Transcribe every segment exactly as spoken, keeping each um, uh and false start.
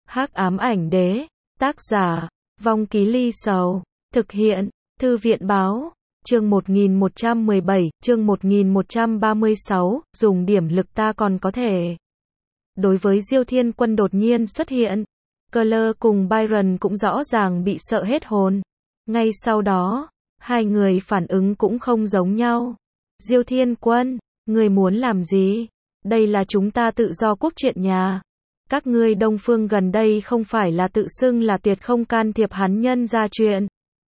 Hắc ám ảnh đế, tác giả, Vong Ký Ly Sầu, thực hiện, Thư viện báo, chương một nghìn một trăm mười bảy, chương một nghìn một trăm ba mươi sáu, dùng điểm lực ta còn có thể. Đối với Diêu Thiên Quân đột nhiên xuất hiện, Claire cùng Byron cũng rõ ràng bị sợ hết hồn. Ngay sau đó, hai người phản ứng cũng không giống nhau. Diêu Thiên Quân, người muốn làm gì? Đây là chúng ta tự do quốc chuyện nhà. Các ngươi Đông Phương gần đây không phải là tự xưng là tuyệt không can thiệp hắn nhân ra chuyện.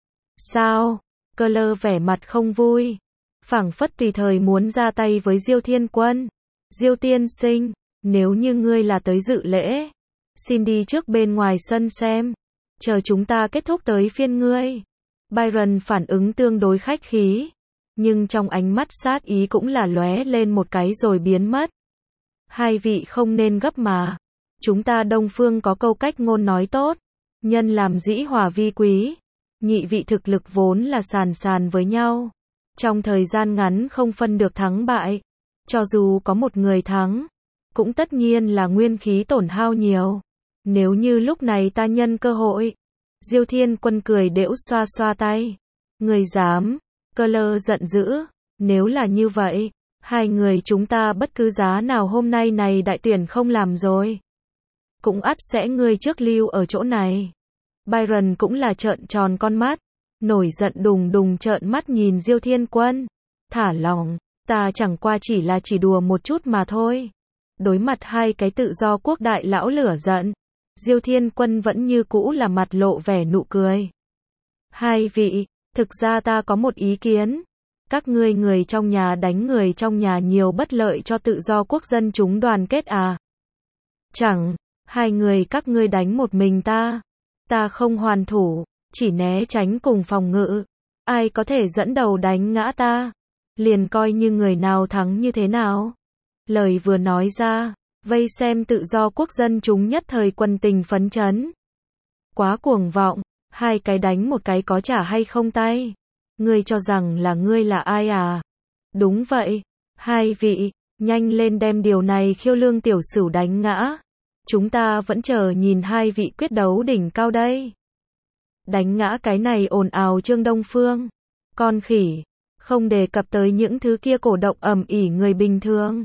Sao? Claire vẻ mặt không vui. Phảng phất tùy thời muốn ra tay với Diêu Thiên Quân. Diêu tiên sinh, nếu như ngươi là tới dự lễ, xin đi trước bên ngoài sân xem. Chờ chúng ta kết thúc tới phiên ngươi. Byron phản ứng tương đối khách khí, nhưng trong ánh mắt sát ý cũng là lóe lên một cái rồi biến mất. Hai vị không nên gấp mà. Chúng ta Đông Phương có câu cách ngôn nói tốt, nhân làm dĩ hòa vi quý. Nhị vị thực lực vốn là sàn sàn với nhau. Trong thời gian ngắn không phân được thắng bại. Cho dù có một người thắng, cũng tất nhiên là nguyên khí tổn hao nhiều. Nếu như lúc này ta nhân cơ hội. Diêu Thiên Quân cười đễu xoa xoa tay. Người dám? Claire giận dữ. Nếu là như vậy, hai người chúng ta bất cứ giá nào hôm nay này đại tuyển không làm rồi, cũng ắt sẽ ngươi trước lưu ở chỗ này. Byron cũng là trợn tròn con mắt, nổi giận đùng đùng trợn mắt nhìn Diêu Thiên Quân. Thả lòng, ta chẳng qua chỉ là chỉ đùa một chút mà thôi. Đối mặt hai cái tự do quốc đại lão lửa giận, Diêu Thiên Quân vẫn như cũ là mặt lộ vẻ nụ cười. Hai vị, thực ra ta có một ý kiến. Các ngươi người trong nhà đánh người trong nhà nhiều bất lợi cho tự do quốc dân chúng đoàn kết à? Chẳng, hai người các ngươi đánh một mình ta. Ta không hoàn thủ, chỉ né tránh cùng phòng ngự. Ai có thể dẫn đầu đánh ngã ta, liền coi như người nào thắng như thế nào. Lời vừa nói ra, vây xem tự do quốc dân chúng nhất thời quần tình phấn chấn. Quá cuồng vọng, hai cái đánh một cái có trả hay không tay? Ngươi cho rằng là ngươi là ai à? Đúng vậy, hai vị, nhanh lên đem điều này khiêu lương tiểu sửu đánh ngã. Chúng ta vẫn chờ nhìn hai vị quyết đấu đỉnh cao đây. Đánh ngã cái này ồn ào Trương Đông Phương. Con khỉ, không đề cập tới những thứ kia cổ động ầm ĩ người bình thường.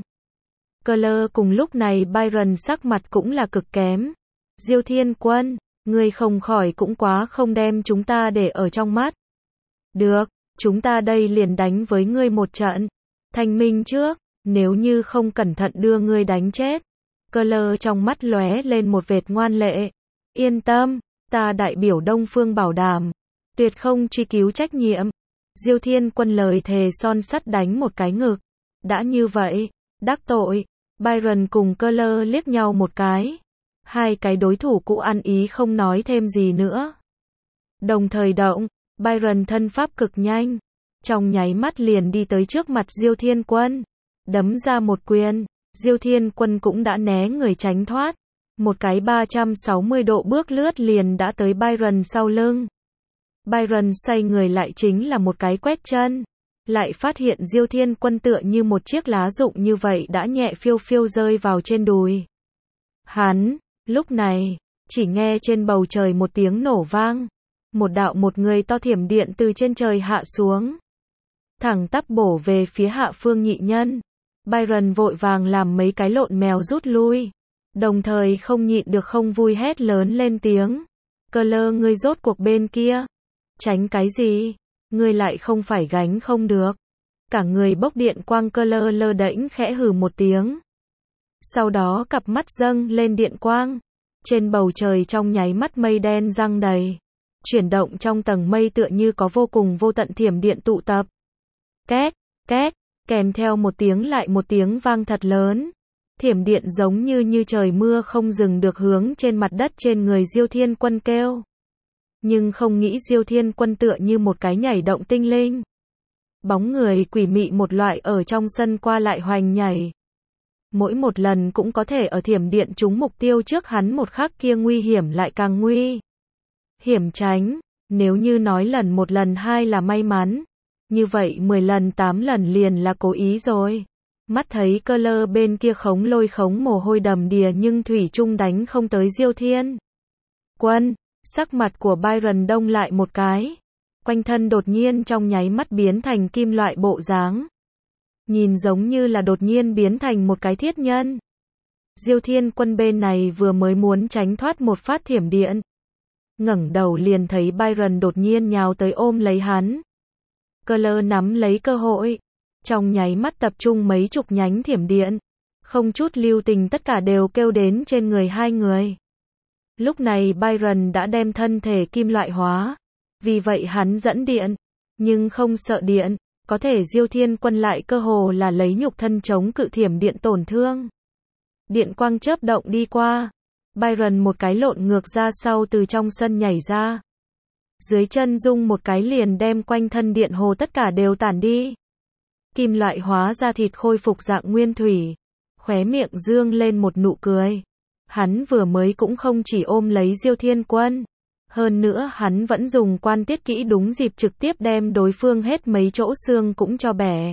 Claire cùng lúc này Byron sắc mặt cũng là cực kém. Diêu Thiên Quân, ngươi không khỏi cũng quá không đem chúng ta để ở trong mắt. Được, chúng ta đây liền đánh với ngươi một trận. Thanh minh trước, nếu như không cẩn thận đưa ngươi đánh chết. Claire trong mắt lóe lên một vệt ngoan lệ. Yên tâm, ta đại biểu Đông Phương bảo đảm, tuyệt không truy cứu trách nhiệm. Diêu Thiên Quân lời thề son sắt đánh một cái ngực. Đã như vậy, đắc tội. Byron cùng Claire liếc nhau một cái. Hai cái đối thủ cũ ăn ý không nói thêm gì nữa. Đồng thời động, Byron thân pháp cực nhanh, trong nháy mắt liền đi tới trước mặt Diêu Thiên Quân, đấm ra một quyền. Diêu Thiên Quân cũng đã né người tránh thoát, một cái ba trăm sáu mươi độ bước lướt liền đã tới Byron sau lưng. Byron xoay người lại chính là một cái quét chân, lại phát hiện Diêu Thiên Quân tựa như một chiếc lá rụng như vậy đã nhẹ phiêu phiêu rơi vào trên đùi. Hắn, lúc này, chỉ nghe trên bầu trời một tiếng nổ vang, một đạo một người to thiểm điện từ trên trời hạ xuống, thẳng tắp bổ về phía Hạ Phương nhị nhân. Byron vội vàng làm mấy cái lộn mèo rút lui, đồng thời không nhịn được không vui hét lớn lên tiếng. Claire, ngươi rốt cuộc bên kia, tránh cái gì? Ngươi lại không phải gánh không được. Cả người bốc điện quang. Claire lơ đễnh khẽ hừ một tiếng. Sau đó cặp mắt dâng lên điện quang, trên bầu trời trong nháy mắt mây đen giăng đầy, chuyển động trong tầng mây tựa như có vô cùng vô tận thiểm điện tụ tập. Két, két, kèm theo một tiếng lại một tiếng vang thật lớn. Thiểm điện giống như như trời mưa không dừng được hướng trên mặt đất trên người Diêu Thiên Quân kêu. Nhưng không nghĩ Diêu Thiên Quân tựa như một cái nhảy động tinh linh. Bóng người quỷ mị một loại ở trong sân qua lại hoành nhảy. Mỗi một lần cũng có thể ở thiểm điện trúng mục tiêu trước hắn một khắc kia nguy hiểm lại càng nguy hiểm tránh. Nếu như nói lần một lần hai là may mắn, như vậy mười lần tám lần liền là cố ý rồi. Mắt thấy Claire bên kia khống lôi khống mồ hôi đầm đìa nhưng thủy chung đánh không tới Diêu Thiên Quân, sắc mặt của Byron đông lại một cái. Quanh thân đột nhiên trong nháy mắt biến thành kim loại bộ dáng. Nhìn giống như là đột nhiên biến thành một cái thiết nhân. Diêu Thiên Quân bên này vừa mới muốn tránh thoát một phát thiểm điện. Ngẩng đầu liền thấy Byron đột nhiên nhào tới ôm lấy hắn. Cơ nắm lấy cơ hội. Trong nháy mắt tập trung mấy chục nhánh thiểm điện. Không chút lưu tình tất cả đều kêu đến trên người hai người. Lúc này Byron đã đem thân thể kim loại hóa. Vì vậy hắn dẫn điện. Nhưng không sợ điện. Có thể Diêu Thiên Quân lại cơ hồ là lấy nhục thân chống cự thiểm điện tổn thương. Điện quang chớp động đi qua. Byron một cái lộn ngược ra sau từ trong sân nhảy ra. Dưới chân rung một cái liền đem quanh thân điện hồ tất cả đều tản đi. Kim loại hóa ra thịt khôi phục dạng nguyên thủy. Khóe miệng dương lên một nụ cười. Hắn vừa mới cũng không chỉ ôm lấy Diêu Thiên Quân. Hơn nữa hắn vẫn dùng quan tiết kỹ đúng dịp trực tiếp đem đối phương hết mấy chỗ xương cũng cho bẻ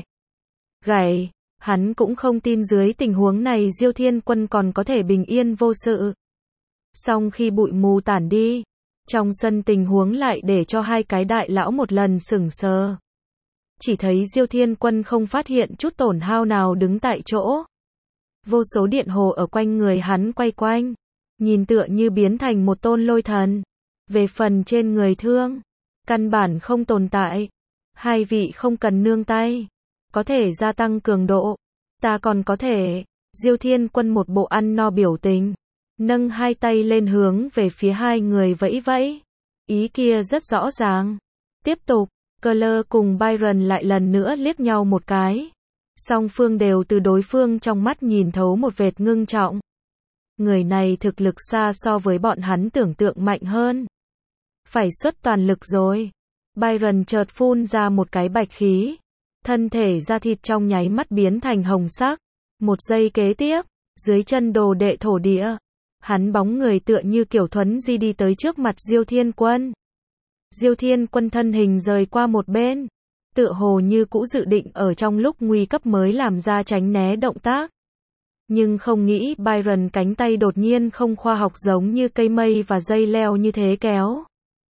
gãy. Hắn cũng không tin dưới tình huống này Diêu Thiên Quân còn có thể bình yên vô sự. Xong khi bụi mù tản đi, trong sân tình huống lại để cho hai cái đại lão một lần sửng sờ. Chỉ thấy Diêu Thiên Quân không phát hiện chút tổn hao nào đứng tại chỗ. Vô số điện hồ ở quanh người hắn quay quanh, nhìn tựa như biến thành một tôn lôi thần. Về phần trên người thương, căn bản không tồn tại. Hai vị không cần nương tay, có thể gia tăng cường độ. Ta còn có thể. Diêu Thiên Quân một bộ ăn no biểu tình, nâng hai tay lên hướng về phía hai người vẫy vẫy. Ý kia rất rõ ràng. Tiếp tục, Cơ cùng Byron lại lần nữa liếc nhau một cái. Song phương đều từ đối phương trong mắt nhìn thấu một vệt ngưng trọng. Người này thực lực xa so với bọn hắn tưởng tượng mạnh hơn. Phải xuất toàn lực rồi. Byron chợt phun ra một cái bạch khí. Thân thể da thịt trong nháy mắt biến thành hồng sắc. Một giây kế tiếp, dưới chân đồ đệ thổ địa. Hắn bóng người tựa như kiểu thuấn di đi tới trước mặt Diêu Thiên Quân. Diêu Thiên Quân thân hình rời qua một bên. Tựa hồ như cũ dự định ở trong lúc nguy cấp mới làm ra tránh né động tác. Nhưng không nghĩ Byron cánh tay đột nhiên không khoa học giống như cây mây và dây leo như thế kéo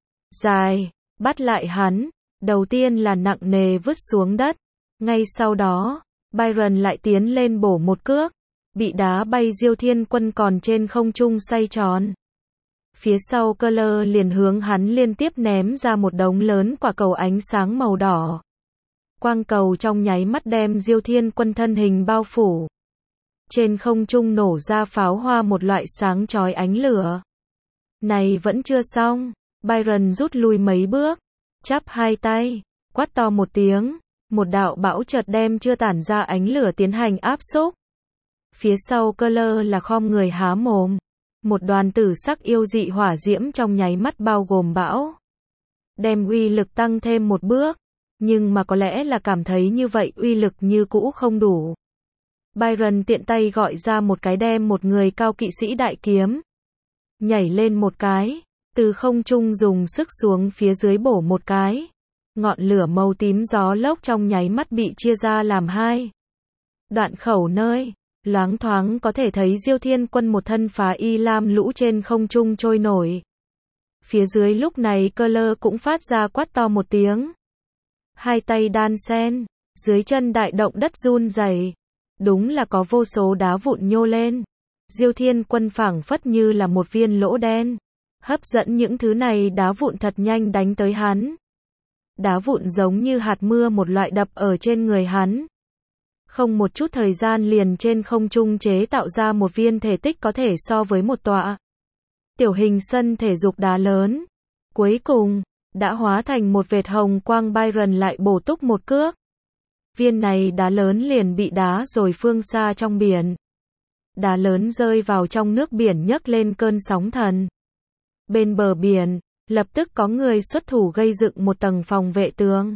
dài, bắt lại hắn. Đầu tiên là nặng nề vứt xuống đất. Ngay sau đó, Byron lại tiến lên bổ một cước. Bị đá bay Diêu Thiên Quân còn trên không trung xoay tròn. Phía sau Cơ liền hướng hắn liên tiếp ném ra một đống lớn quả cầu ánh sáng màu đỏ. Quang cầu trong nháy mắt đem Diêu Thiên Quân thân hình bao phủ. Trên không trung nổ ra pháo hoa một loại sáng chói ánh lửa. Này vẫn chưa xong. Byron rút lui mấy bước. Chắp hai tay. Quát to một tiếng. Một đạo bão chợt đem chưa tản ra ánh lửa tiến hành áp xúc. Phía sau Cơ là khom người há mồm. Một đoàn tử sắc yêu dị hỏa diễm trong nháy mắt bao gồm bão. Đem uy lực tăng thêm một bước. Nhưng mà có lẽ là cảm thấy như vậy uy lực như cũ không đủ. Byron tiện tay gọi ra một cái đem một người cao kỵ sĩ đại kiếm. Nhảy lên một cái. Từ không trung dùng sức xuống phía dưới bổ một cái. Ngọn lửa màu tím gió lốc trong nháy mắt bị chia ra làm hai. Đoạn khẩu nơi. Loáng thoáng có thể thấy Diêu Thiên Quân một thân phá y lam lũ trên không trung trôi nổi. Phía dưới lúc này Cơ cũng phát ra quát to một tiếng. Hai tay đan sen. Dưới chân đại động đất run rẩy. Đúng là có vô số đá vụn nhô lên. Diêu Thiên Quân phảng phất như là một viên lỗ đen. Hấp dẫn những thứ này đá vụn thật nhanh đánh tới hắn. Đá vụn giống như hạt mưa một loại đập ở trên người hắn. Không một chút thời gian liền trên không trung chế tạo ra một viên thể tích có thể so với một tọa tiểu hình sân thể dục đá lớn. Cuối cùng, đã hóa thành một vệt hồng quang. Byron lại bổ túc một cước. Viên này đá lớn liền bị đá rồi phương xa trong biển. Đá lớn rơi vào trong nước biển nhấc lên cơn sóng thần. Bên bờ biển, lập tức có người xuất thủ gây dựng một tầng phòng vệ tường.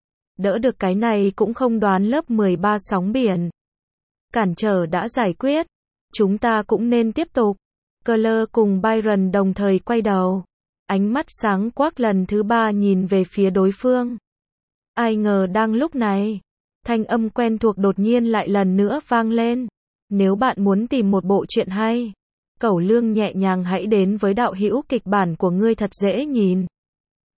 Đỡ được cái này cũng không đoán lớp mười ba sóng biển. Cản trở đã giải quyết. Chúng ta cũng nên tiếp tục. Cơ cùng Byron đồng thời quay đầu. Ánh mắt sáng quắc lần thứ ba nhìn về phía đối phương. Ai ngờ đang lúc này, thanh âm quen thuộc đột nhiên lại lần nữa vang lên. Nếu bạn muốn tìm một bộ truyện hay, Cẩu Lương nhẹ nhàng hãy đến với đạo hữu kịch bản của ngươi thật dễ nhìn.